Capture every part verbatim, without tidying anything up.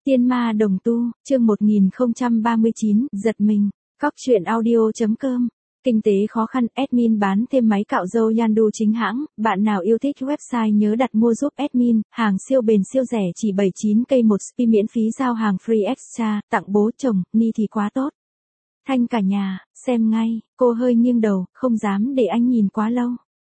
Tiên ma đồng tu, chương một nghìn không trăm ba mươi chín, giật mình. Cóc truyện audio chấm com. Kinh tế khó khăn, admin bán thêm máy cạo râu Yandu chính hãng, bạn nào yêu thích website nhớ đặt mua giúp admin, hàng siêu bền siêu rẻ chỉ bảy mươi chín k một spi miễn phí giao hàng free extra, tặng bố chồng, ni thì quá tốt. Thanh cả nhà, xem ngay, cô hơi nghiêng đầu, không dám để anh nhìn quá lâu.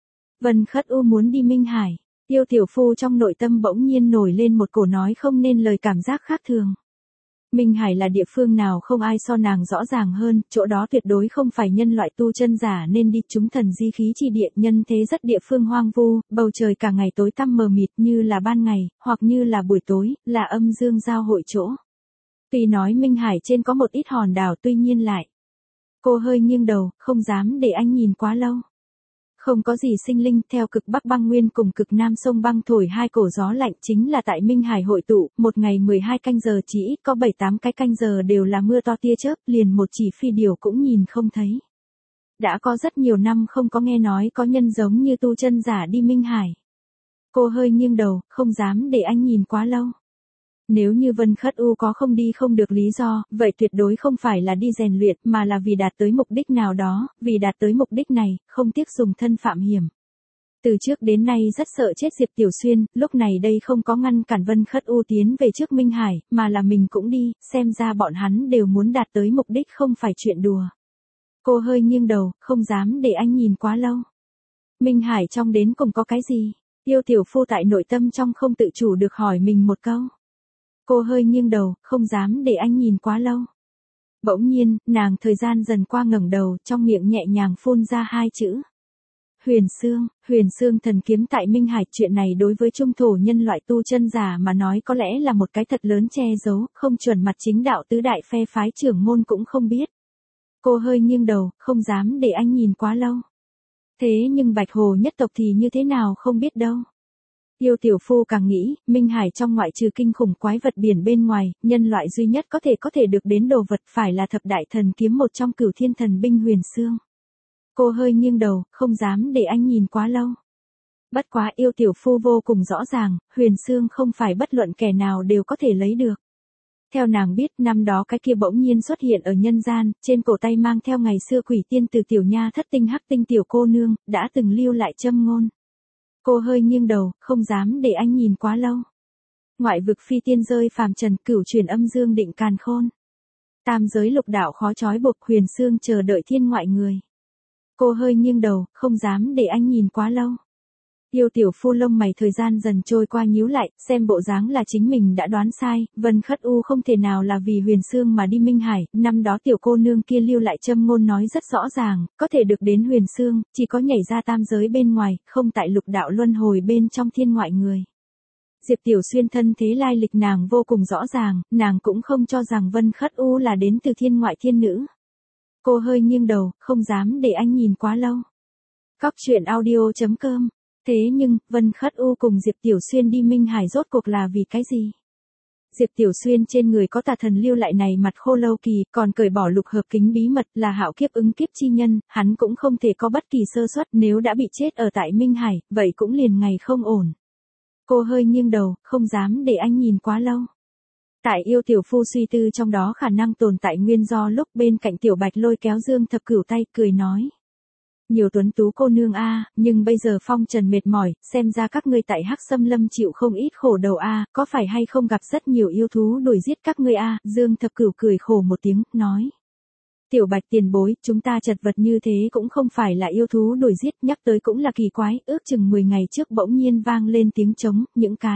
Vân Khất U muốn đi Minh Hải. Tiêu Tiểu Phu trong nội tâm bỗng nhiên nổi lên một cổ nói không nên lời cảm giác khác thường. Minh Hải là địa phương nào không ai so nàng rõ ràng hơn, chỗ đó tuyệt đối không phải nhân loại tu chân giả nên đi, chúng thần di khí chi địa, nhân thế rất địa phương hoang vu, bầu trời cả ngày tối tăm mờ mịt như là ban ngày, hoặc như là buổi tối, là âm dương giao hội chỗ. Tuy nói Minh Hải trên có một ít hòn đảo tuy nhiên lại. Cô hơi nghiêng đầu, không dám để anh nhìn quá lâu. Không có gì sinh linh, theo cực Bắc băng nguyên cùng cực Nam sông băng thổi hai cổ gió lạnh chính là tại Minh Hải hội tụ, một ngày mười hai canh giờ chỉ ít có bảy tám cái canh giờ đều là mưa to tia chớp, liền một chỉ phi điểu cũng nhìn không thấy. Đã có rất nhiều năm không có nghe nói có nhân giống như tu chân giả đi Minh Hải. Cô hơi nghiêng đầu, không dám để anh nhìn quá lâu. Nếu như Vân Khất U có không đi không được lý do, vậy tuyệt đối không phải là đi rèn luyện mà là vì đạt tới mục đích nào đó, vì đạt tới mục đích này, không tiếc dùng thân phạm hiểm. Từ trước đến nay rất sợ chết Diệp Tiểu Xuyên, lúc này đây không có ngăn cản Vân Khất U tiến về trước Minh Hải, mà là mình cũng đi, xem ra bọn hắn đều muốn đạt tới mục đích không phải chuyện đùa. Cô hơi nghiêng đầu, không dám để anh nhìn quá lâu. Minh Hải trong đến cùng có cái gì? Tiêu Tiểu Phu tại nội tâm trong không tự chủ được hỏi mình một câu. Cô hơi nghiêng đầu, không dám để anh nhìn quá lâu. Bỗng nhiên, nàng thời gian dần qua ngẩng đầu, trong miệng nhẹ nhàng phun ra hai chữ. Huyền Xương, Huyền Xương thần kiếm tại Minh Hải, chuyện này đối với trung thổ nhân loại tu chân giả mà nói có lẽ là một cái thật lớn che giấu, không chuẩn mặt chính đạo tứ đại phe phái trưởng môn cũng không biết. Cô hơi nghiêng đầu, không dám để anh nhìn quá lâu. Thế nhưng Bạch Hồ nhất tộc thì như thế nào không biết đâu. Tiêu Tiểu Phu càng nghĩ, Minh Hải trong ngoại trừ kinh khủng quái vật biển bên ngoài, nhân loại duy nhất có thể có thể được đến đồ vật phải là thập đại thần kiếm một trong cửu thiên thần binh Huyền Xương. Cô hơi nghiêng đầu, không dám để anh nhìn quá lâu. Bất quá Yêu Tiểu Phu vô cùng rõ ràng, Huyền Xương không phải bất luận kẻ nào đều có thể lấy được. Theo nàng biết, năm đó cái kia bỗng nhiên xuất hiện ở nhân gian, trên cổ tay mang theo ngày xưa quỷ tiên từ tiểu nha thất tinh hắc tinh tiểu cô nương, đã từng lưu lại châm ngôn. Cô hơi nghiêng đầu, không dám để anh nhìn quá lâu. Ngoại vực phi tiên rơi phàm trần, cửu truyền âm dương định càn khôn. Tam giới lục đạo khó trói buộc, Huyền Xương chờ đợi thiên ngoại người. Cô hơi nghiêng đầu, không dám để anh nhìn quá lâu. Yêu Tiểu Phu lông mày thời gian dần trôi qua nhíu lại, xem bộ dáng là chính mình đã đoán sai, Vân Khất U không thể nào là vì Huyền Xương mà đi Minh Hải, năm đó tiểu cô nương kia lưu lại châm ngôn nói rất rõ ràng, có thể được đến Huyền Xương, chỉ có nhảy ra tam giới bên ngoài, không tại lục đạo luân hồi bên trong thiên ngoại người. Diệp Tiểu Xuyên thân thế lai lịch nàng vô cùng rõ ràng, nàng cũng không cho rằng Vân Khất U là đến từ thiên ngoại thiên nữ. Cô hơi nghiêng đầu, không dám để anh nhìn quá lâu. Cóc truyện audio chấm com. Thế nhưng, Vân Khất U cùng Diệp Tiểu Xuyên đi Minh Hải rốt cuộc là vì cái gì? Diệp Tiểu Xuyên trên người có tà thần lưu lại này mặt khô lâu kỳ, còn cởi bỏ lục hợp kính bí mật, là hạo kiếp ứng kiếp chi nhân, hắn cũng không thể có bất kỳ sơ suất, nếu đã bị chết ở tại Minh Hải, vậy cũng liền ngày không ổn. Cô hơi nghiêng đầu, không dám để anh nhìn quá lâu. Tại Yêu Tiểu Phu suy tư trong đó khả năng tồn tại nguyên do lúc bên cạnh Tiểu Bạch lôi kéo Dương Thập Cửu tay, cười nói. Nhiều tuấn tú cô nương a, nhưng bây giờ phong trần mệt mỏi, xem ra các ngươi tại Hắc Xâm Lâm chịu không ít khổ đầu a, có phải hay không gặp rất nhiều yêu thú đuổi giết các ngươi a? Dương Thập Cửu cười khổ một tiếng, nói. Tiểu Bạch tiền bối, chúng ta chật vật như thế cũng không phải là yêu thú đuổi giết, nhắc tới cũng là kỳ quái, ước chừng mười ngày trước bỗng nhiên vang lên tiếng trống, những cái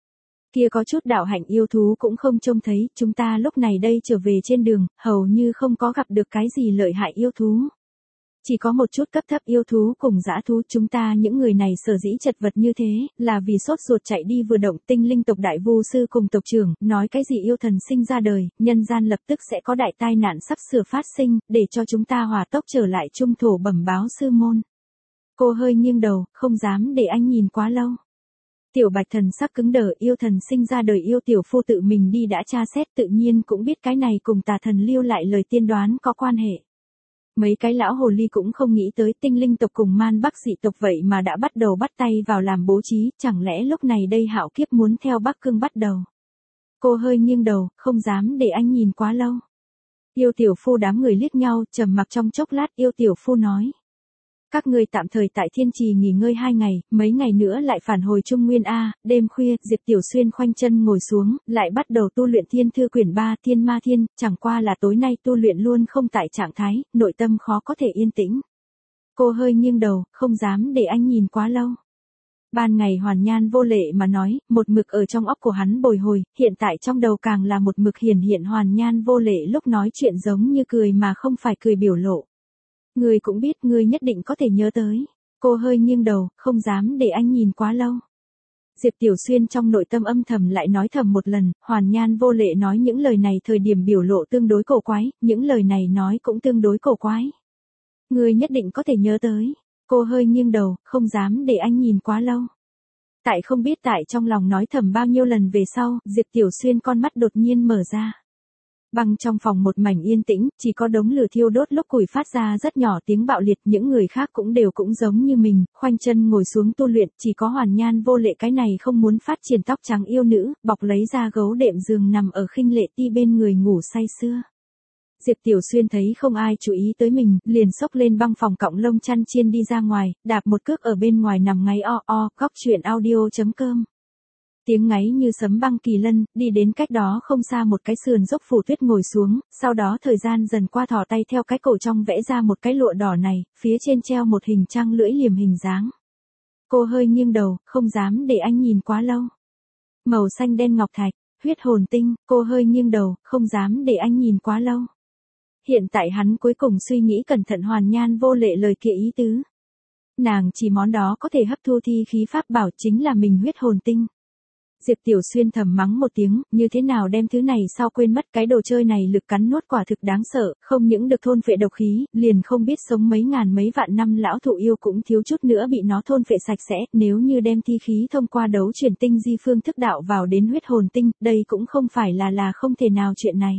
kia có chút đạo hạnh yêu thú cũng không trông thấy, chúng ta lúc này đây trở về trên đường, hầu như không có gặp được cái gì lợi hại yêu thú. Chỉ có một chút cấp thấp yêu thú cùng dã thú, chúng ta những người này sở dĩ chật vật như thế, là vì sốt ruột chạy đi vừa động, tinh linh tộc đại vu sư cùng tộc trưởng, nói cái gì yêu thần sinh ra đời, nhân gian lập tức sẽ có đại tai nạn sắp sửa phát sinh, để cho chúng ta hỏa tốc trở lại trung thổ bẩm báo sư môn. Cô hơi nghiêng đầu, không dám để anh nhìn quá lâu. Tiểu Bạch thần sắc cứng đờ, yêu thần sinh ra đời, Yêu Tiểu Phu tự mình đi đã tra xét, tự nhiên cũng biết cái này cùng tà thần lưu lại lời tiên đoán có quan hệ. Mấy cái lão hồ ly cũng không nghĩ tới tinh linh tộc cùng man bắc dị tộc vậy mà đã bắt đầu bắt tay vào làm bố trí, chẳng lẽ lúc này đây hạo kiếp muốn theo Bắc Cương bắt đầu. Cô hơi nghiêng đầu, không dám để anh nhìn quá lâu. Yêu tiểu phu đám người liếc nhau, trầm mặc trong chốc lát, yêu tiểu phu nói. Các ngươi tạm thời tại Thiên Trì nghỉ ngơi hai ngày, mấy ngày nữa lại phản hồi Trung Nguyên A. Đêm khuya, Diệp Tiểu Xuyên khoanh chân ngồi xuống, lại bắt đầu tu luyện Thiên Thư quyển ba Thiên Ma Thiên, chẳng qua là tối nay tu luyện luôn không tại trạng thái, nội tâm khó có thể yên tĩnh. Cô hơi nghiêng đầu, không dám để anh nhìn quá lâu. Ban ngày Hoàn Nhan vô lệ mà nói, một mực ở trong óc của hắn bồi hồi, hiện tại trong đầu càng là một mực hiển hiện Hoàn Nhan vô lệ lúc nói chuyện giống như cười mà không phải cười biểu lộ. Ngươi cũng biết, ngươi nhất định có thể nhớ tới. Cô hơi nghiêng đầu, không dám để anh nhìn quá lâu. Diệp Tiểu Xuyên trong nội tâm âm thầm lại nói thầm một lần, Hoàn Nhan vô lệ nói những lời này thời điểm biểu lộ tương đối cổ quái, những lời này nói cũng tương đối cổ quái. Ngươi nhất định có thể nhớ tới. Cô hơi nghiêng đầu, không dám để anh nhìn quá lâu. Tại không biết tại trong lòng nói thầm bao nhiêu lần về sau, Diệp Tiểu Xuyên con mắt đột nhiên mở ra. Băng trong phòng một mảnh yên tĩnh, chỉ có đống lửa thiêu đốt lúc củi phát ra rất nhỏ tiếng bạo liệt, những người khác cũng đều cũng giống như mình, khoanh chân ngồi xuống tu luyện, chỉ có Hoàn Nhan vô lệ cái này không muốn phát triển tóc trắng yêu nữ, bọc lấy ra gấu đệm giường nằm ở khinh lệ ti bên người ngủ say sưa. Diệp Tiểu Xuyên thấy không ai chú ý tới mình, liền xốc lên băng phòng cọng lông chăn chiên đi ra ngoài, đạp một cước ở bên ngoài nằm ngáy o o, góc truyện audio chấm com. Tiếng ngáy như sấm băng kỳ lân, đi đến cách đó không xa một cái sườn dốc phủ tuyết ngồi xuống, sau đó thời gian dần qua thò tay theo cái cổ trong vẽ ra một cái lụa đỏ này, phía trên treo một hình trăng lưỡi liềm hình dáng. Cô hơi nghiêng đầu, không dám để anh nhìn quá lâu. Màu xanh đen ngọc thạch, huyết hồn tinh, cô hơi nghiêng đầu, không dám để anh nhìn quá lâu. Hiện tại hắn cuối cùng suy nghĩ cẩn thận Hoàn Nhan vô lệ lời kia ý tứ. Nàng chỉ món đó có thể hấp thu thi khí pháp bảo chính là mình huyết hồn tinh. Diệp Tiểu Xuyên thầm mắng một tiếng, như thế nào đem thứ này sao quên mất, cái đồ chơi này lực cắn nuốt quả thực đáng sợ, không những được thôn phệ độc khí, liền không biết sống mấy ngàn mấy vạn năm lão thụ yêu cũng thiếu chút nữa bị nó thôn phệ sạch sẽ, nếu như đem thi khí thông qua đấu chuyển tinh di phương thức đạo vào đến huyết hồn tinh, đây cũng không phải là là không thể nào chuyện này.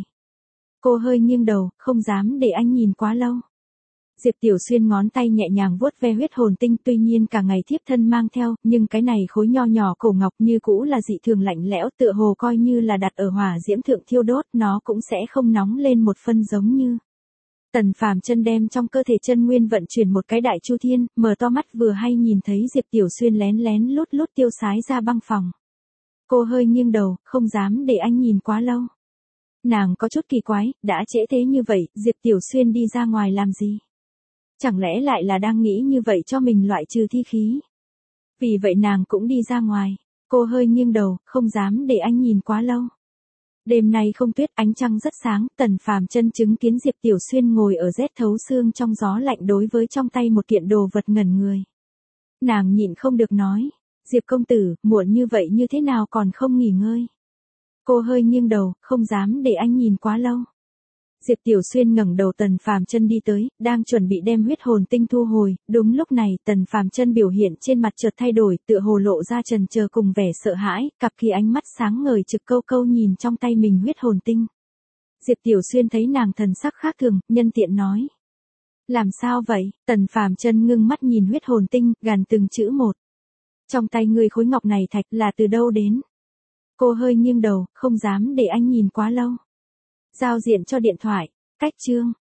Cô hơi nghiêng đầu, không dám để anh nhìn quá lâu. Diệp Tiểu Xuyên ngón tay nhẹ nhàng vuốt ve huyết hồn tinh, tuy nhiên cả ngày thiếp thân mang theo, nhưng cái này khối nho nhỏ cổ ngọc như cũ là dị thường lạnh lẽo, tựa hồ coi như là đặt ở hỏa diễm thượng thiêu đốt, nó cũng sẽ không nóng lên một phân giống như. Tần Phàm chân đem trong cơ thể chân nguyên vận chuyển một cái đại chu thiên, mở to mắt vừa hay nhìn thấy Diệp Tiểu Xuyên lén lén lút lút tiêu sái ra băng phòng. Cô hơi nghiêng đầu, không dám để anh nhìn quá lâu. Nàng có chút kỳ quái, đã trễ thế như vậy, Diệp Tiểu Xuyên đi ra ngoài làm gì? Chẳng lẽ lại là đang nghĩ như vậy cho mình loại trừ thi khí? Vì vậy nàng cũng đi ra ngoài. Cô hơi nghiêng đầu, không dám để anh nhìn quá lâu. Đêm nay không tuyết, ánh trăng rất sáng, Tần Phàm chân chứng kiến Diệp Tiểu Xuyên ngồi ở rét thấu xương trong gió lạnh đối với trong tay một kiện đồ vật ngẩn người. Nàng nhịn không được nói, Diệp công tử, muộn như vậy như thế nào còn không nghỉ ngơi? Cô hơi nghiêng đầu, không dám để anh nhìn quá lâu. Diệp Tiểu Xuyên ngẩng đầu, Tần Phàm chân đi tới, đang chuẩn bị đem huyết hồn tinh thu hồi, đúng lúc này, Tần Phàm chân biểu hiện trên mặt chợt thay đổi, tựa hồ lộ ra trần chờ cùng vẻ sợ hãi, cặp kia ánh mắt sáng ngời trực câu câu nhìn trong tay mình huyết hồn tinh. Diệp Tiểu Xuyên thấy nàng thần sắc khác thường, nhân tiện nói: "Làm sao vậy?" Tần Phàm chân ngưng mắt nhìn huyết hồn tinh, gằn từng chữ một: "Trong tay ngươi khối ngọc này thạch là từ đâu đến?" Cô hơi nghiêng đầu, không dám để anh nhìn quá lâu. Giao diện cho điện thoại. Cách chương.